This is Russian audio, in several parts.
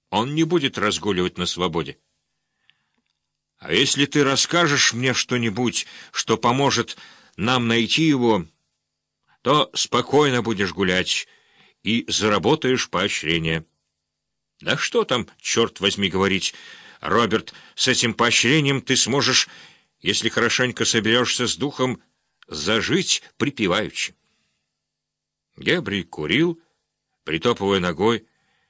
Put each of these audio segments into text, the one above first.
Он не будет разгуливать на свободе. А если ты расскажешь мне что-нибудь, что поможет нам найти его, то спокойно будешь гулять и заработаешь поощрение. Да что там, черт возьми, говорить, Роберт, с этим поощрением ты сможешь, если хорошенько соберешься с духом, зажить припеваючи. Гебри курил, притопывая ногой,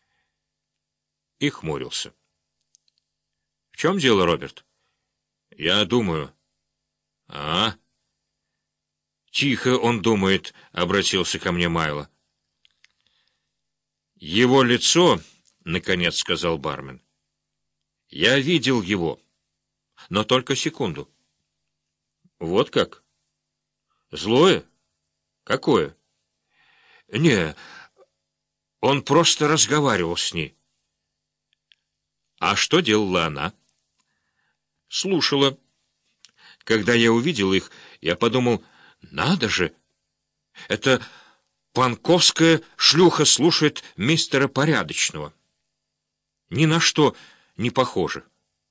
и хмурился. — В чем дело, Роберт? — Я думаю. — А? — Тихо он думает, — обратился ко мне Майло. — Его лицо, — наконец сказал бармен. — Я видел его, но только секунду. — Вот как? Злое? Какое? — Не, он просто разговаривал с ней. — А что делала она? — Слушала. Когда я увидел их, я подумал, надо же, эта панковская шлюха слушает мистера Порядочного. Ни на что не похоже.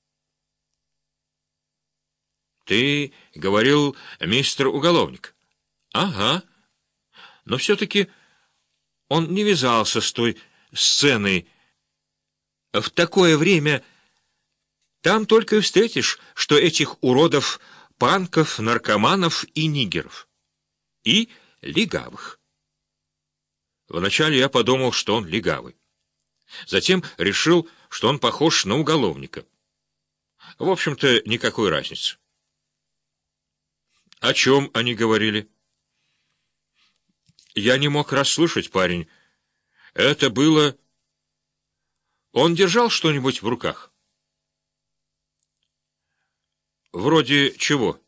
— Ты говорил, мистер уголовник? — Ага. Но все-таки он не вязался с той сценой. В такое время там только и встретишь, что этих уродов, панков, наркоманов и нигеров. И легавых. Вначале я подумал, что он легавый. Затем решил, что он похож на уголовника. В общем-то, никакой разницы. О чем они говорили? Я не мог расслышать, парень. Это было... Он держал что-нибудь в руках? Вроде чего?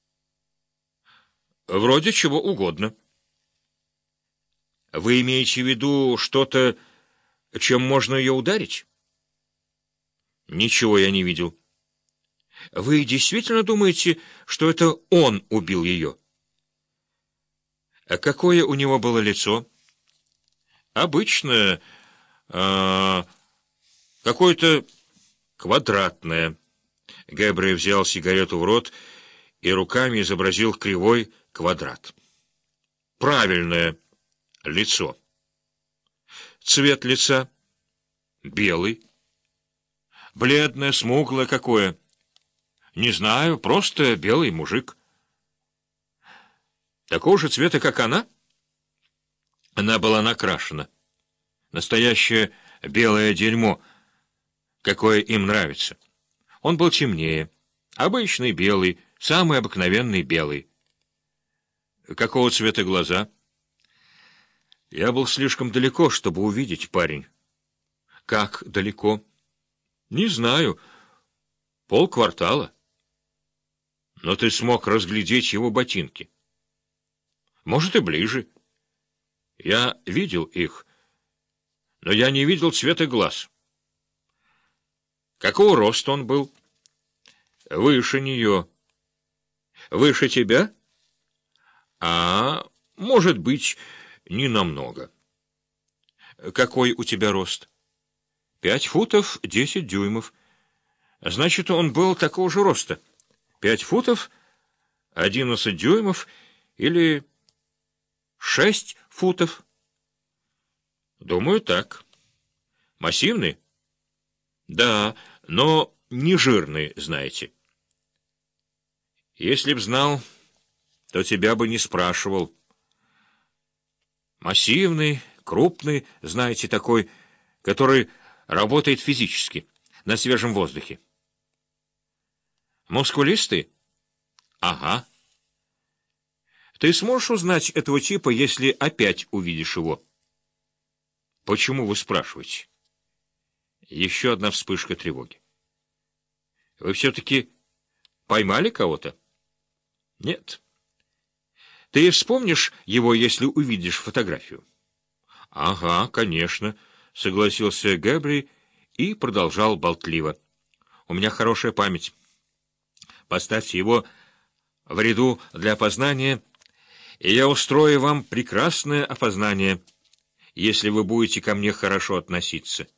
Вроде чего угодно. Вы имеете в виду что-то, чем можно ее ударить? Ничего я не видел. Вы действительно думаете, что это он убил ее? А какое у него было лицо? Обычное, какое-то квадратное. Гэбри взял сигарету в рот и руками изобразил кривой квадрат. Правильное лицо. Цвет лица белый. Бледное, смуглое какое? Не знаю, просто белый мужик. Такого же цвета, как она? Она была накрашена. Настоящее белое дерьмо, какое им нравится. Он был темнее. Обычный белый, самый обыкновенный белый. Какого цвета глаза? Я был слишком далеко, чтобы увидеть, парень. Как далеко? Не знаю. Полквартала. Но ты смог разглядеть его ботинки. Может, и ближе. Я видел их, но я не видел цвета глаз. Какого роста он был? Выше нее. Выше тебя? А, может быть, не намного. Какой у тебя рост? 5 футов 10 дюймов. Значит, он был такого же роста. 5 футов 11 дюймов или 6 футов? Думаю, так. Массивный? Да, но не жирный, знаете. Если б знал, то тебя бы не спрашивал. Массивный, крупный, знаете, такой, который работает физически, на свежем воздухе. Мускулистый? Ага. Ты сможешь узнать этого типа, если опять увидишь его? Почему вы спрашиваете? Еще одна вспышка тревоги. Вы все-таки поймали кого-то? Нет. Ты вспомнишь его, если увидишь фотографию? Ага, конечно, согласился Гэбри и продолжал болтливо. У меня хорошая память. Поставьте его в ряду для опознания, и я устрою вам прекрасное опознание, если вы будете ко мне хорошо относиться.